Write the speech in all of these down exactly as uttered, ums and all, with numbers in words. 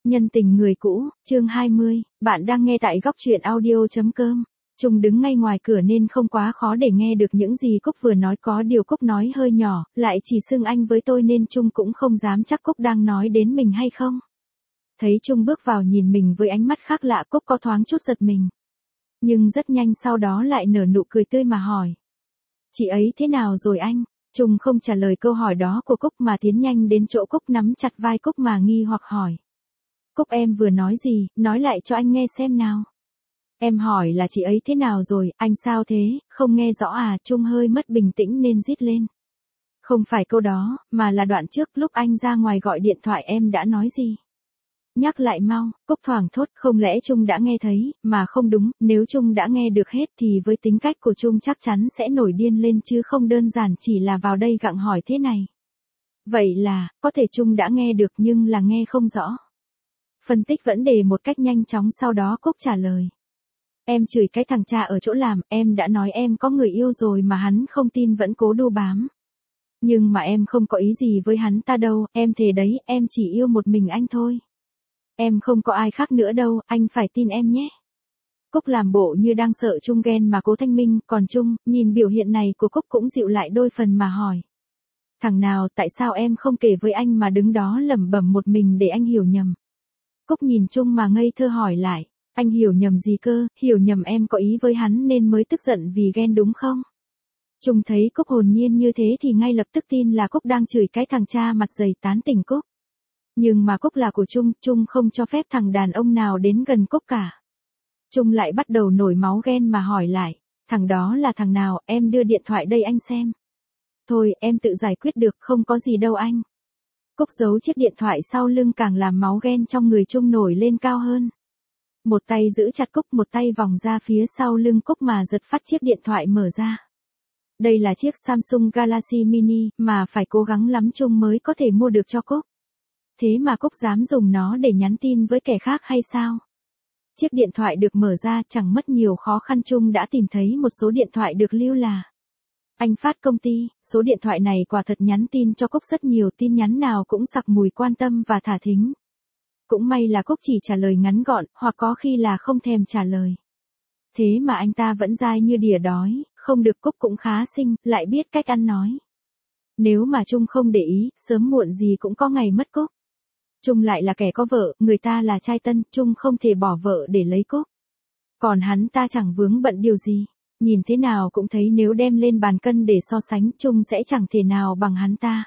Nhân tình người cũ, chương hai mươi, bạn đang nghe tại góc truyện audio chấm com. Trung đứng ngay ngoài cửa nên không quá khó để nghe được những gì Cúc vừa nói, có điều Cúc nói hơi nhỏ, lại chỉ xưng anh với tôi nên Trung cũng không dám chắc Cúc đang nói đến mình hay không. Thấy Trung bước vào nhìn mình với ánh mắt khác lạ, Cúc có thoáng chút giật mình. Nhưng rất nhanh sau đó lại nở nụ cười tươi mà hỏi. Chị ấy thế nào rồi anh? Trung không trả lời câu hỏi đó của Cúc mà tiến nhanh đến chỗ Cúc, nắm chặt vai Cúc mà nghi hoặc hỏi. Cúc, em vừa nói gì, nói lại cho anh nghe xem nào. Em hỏi là chị ấy thế nào rồi, anh sao thế, không nghe rõ à? Trung hơi mất bình tĩnh nên rít lên. Không phải câu đó, mà là đoạn trước lúc anh ra ngoài gọi điện thoại em đã nói gì. Nhắc lại mau, Cúc thoảng thốt, không lẽ Trung đã nghe thấy, mà không đúng, nếu Trung đã nghe được hết thì với tính cách của Trung chắc chắn sẽ nổi điên lên chứ không đơn giản chỉ là vào đây gặng hỏi thế này. Vậy là, có thể Trung đã nghe được nhưng là nghe không rõ. Phân tích vấn đề một cách nhanh chóng, sau đó Cúc trả lời. Em chửi cái thằng cha ở chỗ làm, em đã nói em có người yêu rồi mà hắn không tin vẫn cố đu bám. Nhưng mà em không có ý gì với hắn ta đâu, em thề đấy, em chỉ yêu một mình anh thôi. Em không có ai khác nữa đâu, anh phải tin em nhé. Cúc làm bộ như đang sợ Trung ghen mà cố thanh minh, còn Trung, nhìn biểu hiện này của Cúc cũng dịu lại đôi phần mà hỏi. Thằng nào, tại sao em không kể với anh mà đứng đó lẩm bẩm một mình để anh hiểu nhầm? Cúc nhìn Trung mà ngây thơ hỏi lại, anh hiểu nhầm gì cơ, hiểu nhầm em có ý với hắn nên mới tức giận vì ghen đúng không? Trung thấy Cúc hồn nhiên như thế thì ngay lập tức tin là Cúc đang chửi cái thằng cha mặt dày, tán tỉnh Cúc. Nhưng mà Cúc là của Trung, Trung không cho phép thằng đàn ông nào đến gần Cúc cả. Trung lại bắt đầu nổi máu ghen mà hỏi lại, thằng đó là thằng nào, em đưa điện thoại đây anh xem. Thôi, em tự giải quyết được, không có gì đâu anh. Cúc giấu chiếc điện thoại sau lưng càng làm máu ghen trong người Trung nổi lên cao hơn. Một tay giữ chặt Cúc, một tay vòng ra phía sau lưng Cúc mà giật phát chiếc điện thoại mở ra. Đây là chiếc Samsung Galaxy Mini mà phải cố gắng lắm Trung mới có thể mua được cho Cúc. Thế mà Cúc dám dùng nó để nhắn tin với kẻ khác hay sao? Chiếc điện thoại được mở ra, chẳng mất nhiều khó khăn Trung đã tìm thấy một số điện thoại được lưu là Anh Phát công ty. Số điện thoại này quả thật nhắn tin cho Cúc rất nhiều, tin nhắn nào cũng sặc mùi quan tâm và thả thính. Cũng may là Cúc chỉ trả lời ngắn gọn, hoặc có khi là không thèm trả lời. Thế mà anh ta vẫn dai như đỉa đói, không được. Cúc cũng khá xinh, lại biết cách ăn nói. Nếu mà Trung không để ý, sớm muộn gì cũng có ngày mất Cúc. Trung lại là kẻ có vợ, người ta là trai tân, Trung không thể bỏ vợ để lấy Cúc. Còn hắn ta chẳng vướng bận điều gì. Nhìn thế nào cũng thấy nếu đem lên bàn cân để so sánh, Trung sẽ chẳng thể nào bằng hắn ta.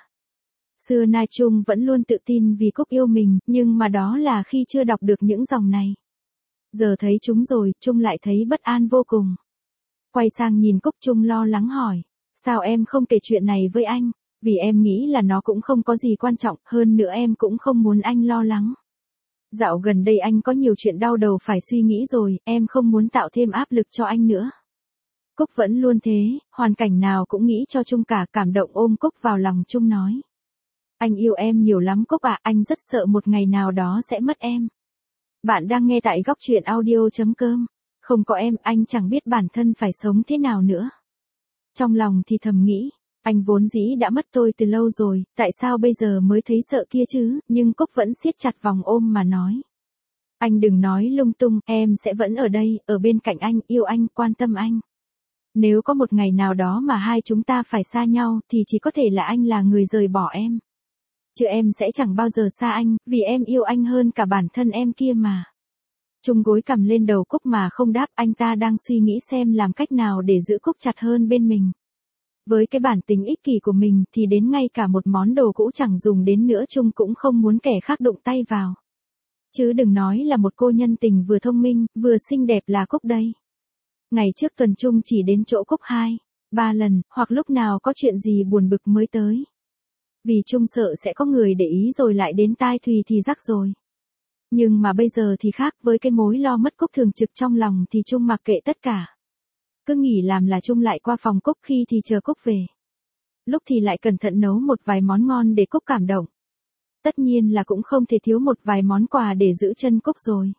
Xưa nay Trung vẫn luôn tự tin vì Cúc yêu mình, nhưng mà đó là khi chưa đọc được những dòng này. Giờ thấy chúng rồi, Trung lại thấy bất an vô cùng. Quay sang nhìn Cúc, Trung lo lắng hỏi, sao em không kể chuyện này với anh? Vì em nghĩ là nó cũng không có gì quan trọng, hơn nữa em cũng không muốn anh lo lắng. Dạo gần đây anh có nhiều chuyện đau đầu phải suy nghĩ rồi, em không muốn tạo thêm áp lực cho anh nữa. Cúc vẫn luôn thế, hoàn cảnh nào cũng nghĩ cho Trung cả, cảm động ôm Cúc vào lòng. Trung nói. Anh yêu em nhiều lắm Cúc ạ, anh rất sợ một ngày nào đó sẽ mất em. Bạn đang nghe tại góc truyện audio chấm com. Không có em, anh chẳng biết bản thân phải sống thế nào nữa. Trong lòng thì thầm nghĩ, anh vốn dĩ đã mất tôi từ lâu rồi, tại sao bây giờ mới thấy sợ kia chứ, nhưng Cúc vẫn siết chặt vòng ôm mà nói. Anh đừng nói lung tung, em sẽ vẫn ở đây, ở bên cạnh anh, yêu anh, quan tâm anh. Nếu có một ngày nào đó mà hai chúng ta phải xa nhau, thì chỉ có thể là anh là người rời bỏ em. Chứ em sẽ chẳng bao giờ xa anh, vì em yêu anh hơn cả bản thân em kia mà. Trung gối cằm lên đầu Cúc mà không đáp, anh ta đang suy nghĩ xem làm cách nào để giữ Cúc chặt hơn bên mình. Với cái bản tính ích kỷ của mình thì đến ngay cả một món đồ cũ chẳng dùng đến nữa Trung cũng không muốn kẻ khác đụng tay vào. Chứ đừng nói là một cô nhân tình vừa thông minh, vừa xinh đẹp là Cúc đây. Ngày trước tuần Trung chỉ đến chỗ Cúc hai, ba lần, hoặc lúc nào có chuyện gì buồn bực mới tới. Vì Trung sợ sẽ có người để ý rồi lại đến tai Thùy thì rắc rồi. Nhưng mà bây giờ thì khác, với cái mối lo mất Cúc thường trực trong lòng thì Trung mặc kệ tất cả. Cứ nghỉ làm là Trung lại qua phòng Cúc, khi thì chờ Cúc về. Lúc thì lại cẩn thận nấu một vài món ngon để Cúc cảm động. Tất nhiên là cũng không thể thiếu một vài món quà để giữ chân Cúc rồi.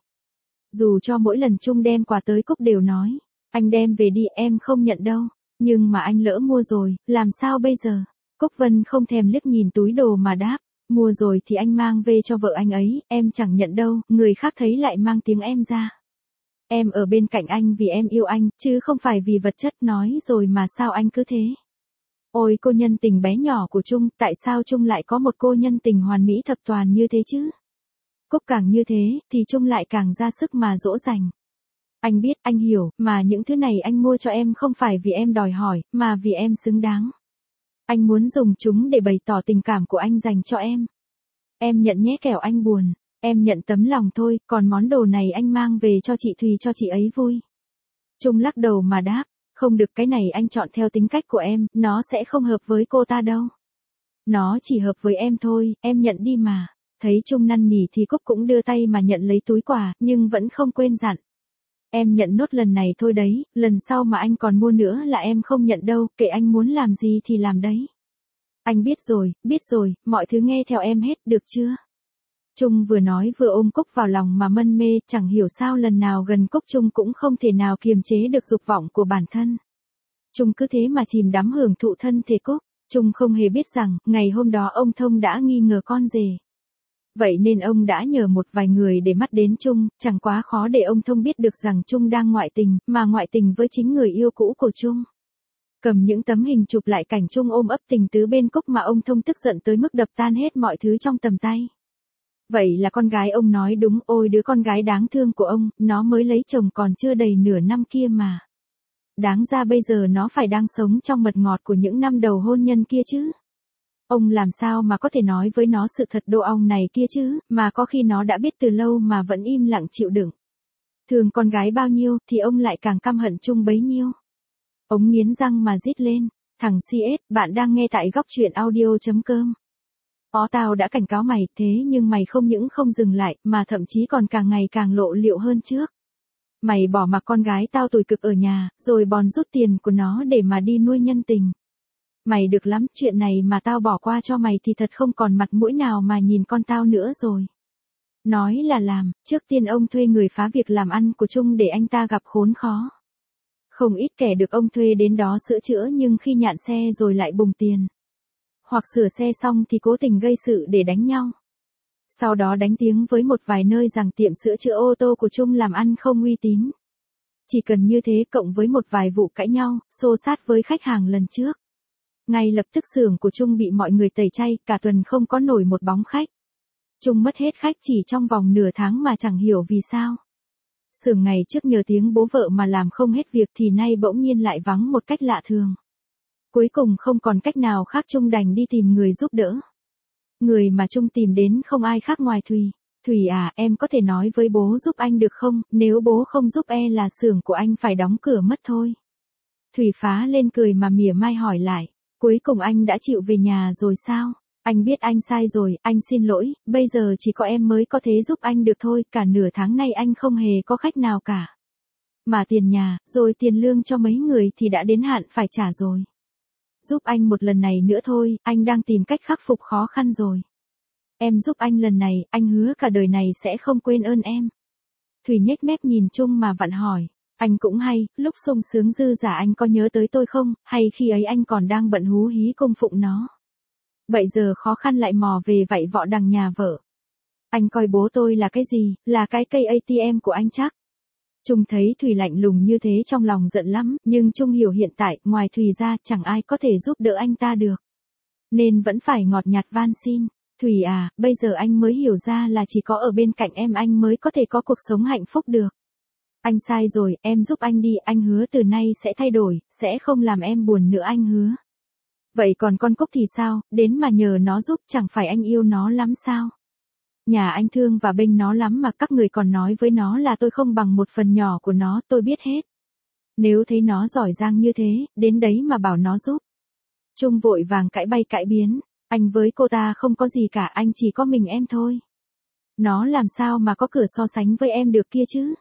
Dù cho mỗi lần Trung đem quà tới Cúc đều nói, anh đem về đi, em không nhận đâu. Nhưng mà anh lỡ mua rồi, làm sao bây giờ? Cúc Vân không thèm liếc nhìn túi đồ mà đáp, Mua rồi thì anh mang về cho vợ anh ấy, em chẳng nhận đâu, người khác thấy lại mang tiếng em ra. Em ở bên cạnh anh vì em yêu anh, chứ không phải vì vật chất, nói rồi mà sao anh cứ thế. Ôi cô nhân tình bé nhỏ của Trung, tại sao Trung lại có một cô nhân tình hoàn mỹ thập toàn như thế chứ? Cúc càng như thế, thì Trung lại càng ra sức mà dỗ dành. Anh biết, anh hiểu, mà những thứ này anh mua cho em không phải vì em đòi hỏi, mà vì em xứng đáng. Anh muốn dùng chúng để bày tỏ tình cảm của anh dành cho em. Em nhận nhé, kẻo anh buồn. Em nhận tấm lòng thôi, còn món đồ này anh mang về cho chị Thùy cho chị ấy vui. Trung lắc đầu mà đáp, không được, cái này anh chọn theo tính cách của em, nó sẽ không hợp với cô ta đâu. Nó chỉ hợp với em thôi, em nhận đi mà. Thấy Trung năn nỉ thì Cúc cũng đưa tay mà nhận lấy túi quà, nhưng vẫn không quên dặn. Em nhận nốt lần này thôi đấy, lần sau mà anh còn mua nữa là em không nhận đâu, kệ anh muốn làm gì thì làm đấy. Anh biết rồi, biết rồi, mọi thứ nghe theo em hết, được chưa? Trung vừa nói vừa ôm Cúc vào lòng mà mân mê, chẳng hiểu sao lần nào gần Cúc Trung cũng không thể nào kiềm chế được dục vọng của bản thân. Trung cứ thế mà chìm đắm hưởng thụ thân thể Cúc. Trung không hề biết rằng, ngày hôm đó ông Thông đã nghi ngờ con rể. Vậy nên ông đã nhờ một vài người để mắt đến Trung, chẳng quá khó để ông Thông biết được rằng Trung đang ngoại tình, mà ngoại tình với chính người yêu cũ của Trung. Cầm những tấm hình chụp lại cảnh Trung ôm ấp tình tứ bên Cúc mà ông Thông tức giận tới mức đập tan hết mọi thứ trong tầm tay. Vậy là con gái ông nói đúng, ôi đứa con gái đáng thương của ông, nó mới lấy chồng còn chưa đầy nửa năm kia mà. Đáng ra bây giờ nó phải đang sống trong mật ngọt của những năm đầu hôn nhân kia chứ. Ông làm sao mà có thể nói với nó sự thật đồ ong này kia chứ, mà có khi nó đã biết từ lâu mà vẫn im lặng chịu đựng. Thương con gái bao nhiêu thì ông lại càng căm hận Trung bấy nhiêu. Ông nghiến răng mà rít lên, thằng xê ét, bạn đang nghe tại góc truyện audio chấm com. Ó tao đã cảnh cáo mày, thế nhưng mày không những không dừng lại, mà thậm chí còn càng ngày càng lộ liễu hơn trước. Mày bỏ mặc con gái tao tủi cực ở nhà, rồi bòn rút tiền của nó để mà đi nuôi nhân tình. Mày được lắm, chuyện này mà tao bỏ qua cho mày thì thật không còn mặt mũi nào mà nhìn con tao nữa rồi. Nói là làm, trước tiên ông thuê người phá việc làm ăn của Trung để anh ta gặp khốn khó. Không ít kẻ được ông thuê đến đó sửa chữa nhưng khi nhạn xe rồi lại bùng tiền. Hoặc sửa xe xong thì cố tình gây sự để đánh nhau. Sau đó đánh tiếng với một vài nơi rằng tiệm sửa chữa ô tô của Trung làm ăn không uy tín. Chỉ cần như thế cộng với một vài vụ cãi nhau, xô xát với khách hàng lần trước. Ngay lập tức xưởng của Trung bị mọi người tẩy chay, cả tuần không có nổi một bóng khách. Trung mất hết khách chỉ trong vòng nửa tháng mà chẳng hiểu vì sao. Xưởng ngày trước nhờ tiếng bố vợ mà làm không hết việc thì nay bỗng nhiên lại vắng một cách lạ thường. Cuối cùng không còn cách nào khác Trung đành đi tìm người giúp đỡ. Người mà Trung tìm đến không ai khác ngoài Thùy. Thùy à, em có thể nói với bố giúp anh được không, nếu bố không giúp e là xưởng của anh phải đóng cửa mất thôi. Thùy phá lên cười mà mỉa mai hỏi lại, cuối cùng anh đã chịu về nhà rồi sao? Anh biết anh sai rồi, anh xin lỗi, bây giờ chỉ có em mới có thể giúp anh được thôi, cả nửa tháng nay anh không hề có khách nào cả. Mà tiền nhà, rồi tiền lương cho mấy người thì đã đến hạn phải trả rồi. Giúp anh một lần này nữa thôi, anh đang tìm cách khắc phục khó khăn rồi. Em giúp anh lần này, anh hứa cả đời này sẽ không quên ơn em. Thùy nhếch mép nhìn Trung mà vặn hỏi, anh cũng hay, lúc sung sướng dư giả anh có nhớ tới tôi không, hay khi ấy anh còn đang bận hú hí cung phụng nó. Vậy giờ khó khăn lại mò về vậy vọ đằng nhà vợ. Anh coi bố tôi là cái gì, là cái cây a tê em của anh chắc. Trung thấy Thùy lạnh lùng như thế trong lòng giận lắm, nhưng Trung hiểu hiện tại, ngoài Thùy ra, chẳng ai có thể giúp đỡ anh ta được. Nên vẫn phải ngọt nhạt van xin. Thùy à, bây giờ anh mới hiểu ra là chỉ có ở bên cạnh em anh mới có thể có cuộc sống hạnh phúc được. Anh sai rồi, em giúp anh đi, anh hứa từ nay sẽ thay đổi, sẽ không làm em buồn nữa anh hứa. Vậy còn con Cúc thì sao, đến mà nhờ nó giúp, chẳng phải anh yêu nó lắm sao? Nhà anh thương và bênh nó lắm mà các người còn nói với nó là tôi không bằng một phần nhỏ của nó, tôi biết hết. Nếu thấy nó giỏi giang như thế, đến đấy mà bảo nó giúp. Trung vội vàng cãi bay cãi biến, anh với cô ta không có gì cả, anh chỉ có mình em thôi. Nó làm sao mà có cửa so sánh với em được kia chứ?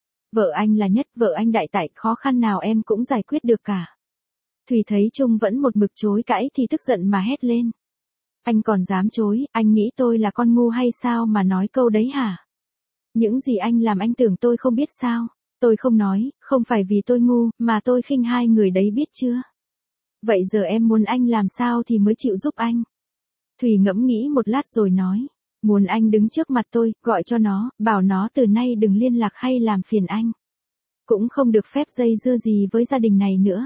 Vợ anh là nhất, vợ anh đại tại, khó khăn nào em cũng giải quyết được cả. Thùy thấy Trung vẫn một mực chối cãi thì tức giận mà hét lên. Anh còn dám chối, anh nghĩ tôi là con ngu hay sao mà nói câu đấy hả? Những gì anh làm anh tưởng tôi không biết sao? Tôi không nói, không phải vì tôi ngu, mà tôi khinh hai người đấy biết chưa? Vậy giờ em muốn anh làm sao thì mới chịu giúp anh? Thùy ngẫm nghĩ một lát rồi nói, muốn anh đứng trước mặt tôi, gọi cho nó, bảo nó từ nay đừng liên lạc hay làm phiền anh. Cũng không được phép dây dưa gì với gia đình này nữa.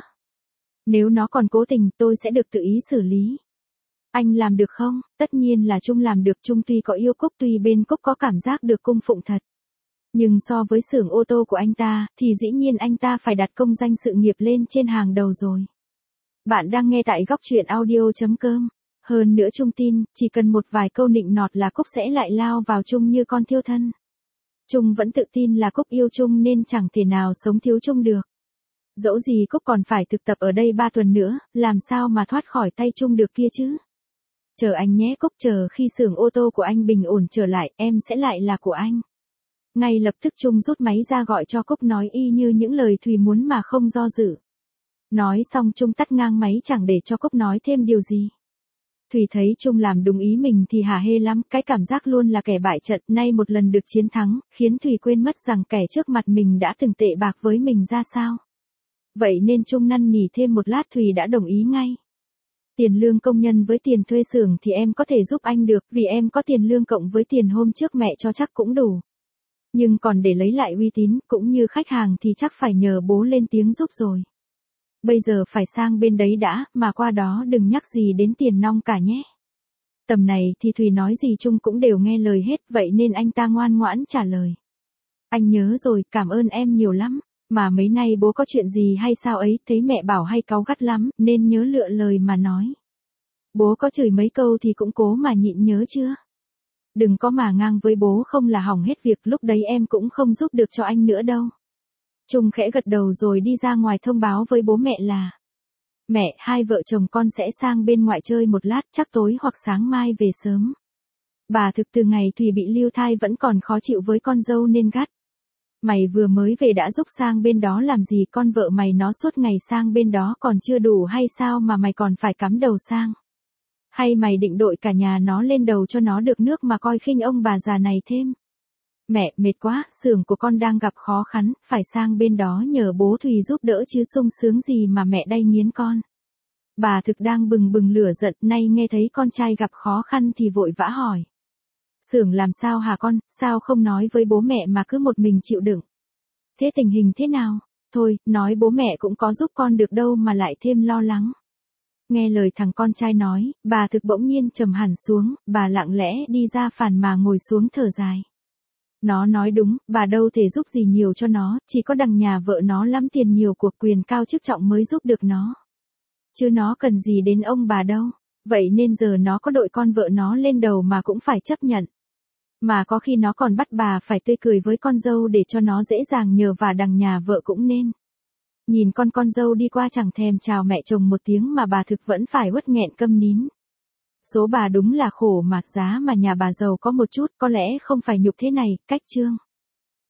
Nếu nó còn cố tình, tôi sẽ được tự ý xử lý. Anh làm được không? Tất nhiên là Trung làm được. Trung tuy có yêu Cúc, tuy bên Cúc có cảm giác được cung phụng thật. Nhưng so với xưởng ô tô của anh ta, thì dĩ nhiên anh ta phải đặt công danh sự nghiệp lên trên hàng đầu rồi. Bạn đang nghe tại góc truyện audio chấm com. Hơn nữa Trung tin, chỉ cần một vài câu nịnh nọt là Cúc sẽ lại lao vào Trung như con thiêu thân. Trung vẫn tự tin là Cúc yêu Trung nên chẳng thể nào sống thiếu Trung được. Dẫu gì Cúc còn phải thực tập ở đây ba tuần nữa, làm sao mà thoát khỏi tay Trung được kia chứ. Chờ anh nhé Cúc, chờ khi xưởng ô tô của anh bình ổn trở lại, em sẽ lại là của anh. Ngay lập tức Trung rút máy ra gọi cho Cúc nói y như những lời Thùy muốn mà không do dự. Nói xong Trung tắt ngang máy chẳng để cho Cúc nói thêm điều gì. Thùy thấy Trung làm đúng ý mình thì hả hê lắm, cái cảm giác luôn là kẻ bại trận, nay một lần được chiến thắng, khiến Thùy quên mất rằng kẻ trước mặt mình đã từng tệ bạc với mình ra sao. Vậy nên Trung năn nỉ thêm một lát Thùy đã đồng ý ngay. Tiền lương công nhân với tiền thuê xưởng thì em có thể giúp anh được, vì em có tiền lương cộng với tiền hôm trước mẹ cho chắc cũng đủ. Nhưng còn để lấy lại uy tín, cũng như khách hàng thì chắc phải nhờ bố lên tiếng giúp rồi. Bây giờ phải sang bên đấy đã, mà qua đó đừng nhắc gì đến tiền nong cả nhé. Tầm này thì Thùy nói gì Trung cũng đều nghe lời hết, vậy nên anh ta ngoan ngoãn trả lời. Anh nhớ rồi, cảm ơn em nhiều lắm. Mà mấy nay bố có chuyện gì hay sao ấy, thấy mẹ bảo hay cáu gắt lắm, nên nhớ lựa lời mà nói. Bố có chửi mấy câu thì cũng cố mà nhịn nhớ chưa? Đừng có mà ngang với bố không là hỏng hết việc, lúc đấy em cũng không giúp được cho anh nữa đâu. Trung khẽ gật đầu rồi đi ra ngoài thông báo với bố mẹ là: Mẹ, hai vợ chồng con sẽ sang bên ngoại chơi một lát, chắc tối hoặc sáng mai về sớm. Bà thực từ ngày Thùy bị lưu thai vẫn còn khó chịu với con dâu nên gắt. Mày vừa mới về đã giúp sang bên đó làm gì, con vợ mày nó suốt ngày sang bên đó còn chưa đủ hay sao mà mày còn phải cắm đầu sang? Hay mày định đội cả nhà nó lên đầu cho nó được nước mà coi khinh ông bà già này thêm? Mẹ, mệt quá, xưởng của con đang gặp khó khăn, phải sang bên đó nhờ bố Thùy giúp đỡ chứ sung sướng gì mà mẹ đay nghiến con. Bà thực đang bừng bừng lửa giận, nay nghe thấy con trai gặp khó khăn thì vội vã hỏi. Xưởng làm sao hả con, sao không nói với bố mẹ mà cứ một mình chịu đựng? Thế tình hình thế nào? Thôi, nói bố mẹ cũng có giúp con được đâu mà lại thêm lo lắng. Nghe lời thằng con trai nói, bà thực bỗng nhiên trầm hẳn xuống, bà lặng lẽ đi ra phản mà ngồi xuống thở dài. Nó nói đúng, bà đâu thể giúp gì nhiều cho nó, chỉ có đằng nhà vợ nó lắm tiền nhiều cuộc quyền cao chức trọng mới giúp được nó. Chứ nó cần gì đến ông bà đâu, vậy nên giờ nó có đội con vợ nó lên đầu mà cũng phải chấp nhận. Mà có khi nó còn bắt bà phải tươi cười với con dâu để cho nó dễ dàng nhờ và đằng nhà vợ cũng nên. Nhìn con con dâu đi qua chẳng thèm chào mẹ chồng một tiếng mà bà thực vẫn phải uất nghẹn câm nín. Số bà đúng là khổ mà, giá mà nhà bà giàu có một chút, có lẽ không phải nhục thế này, cách chương.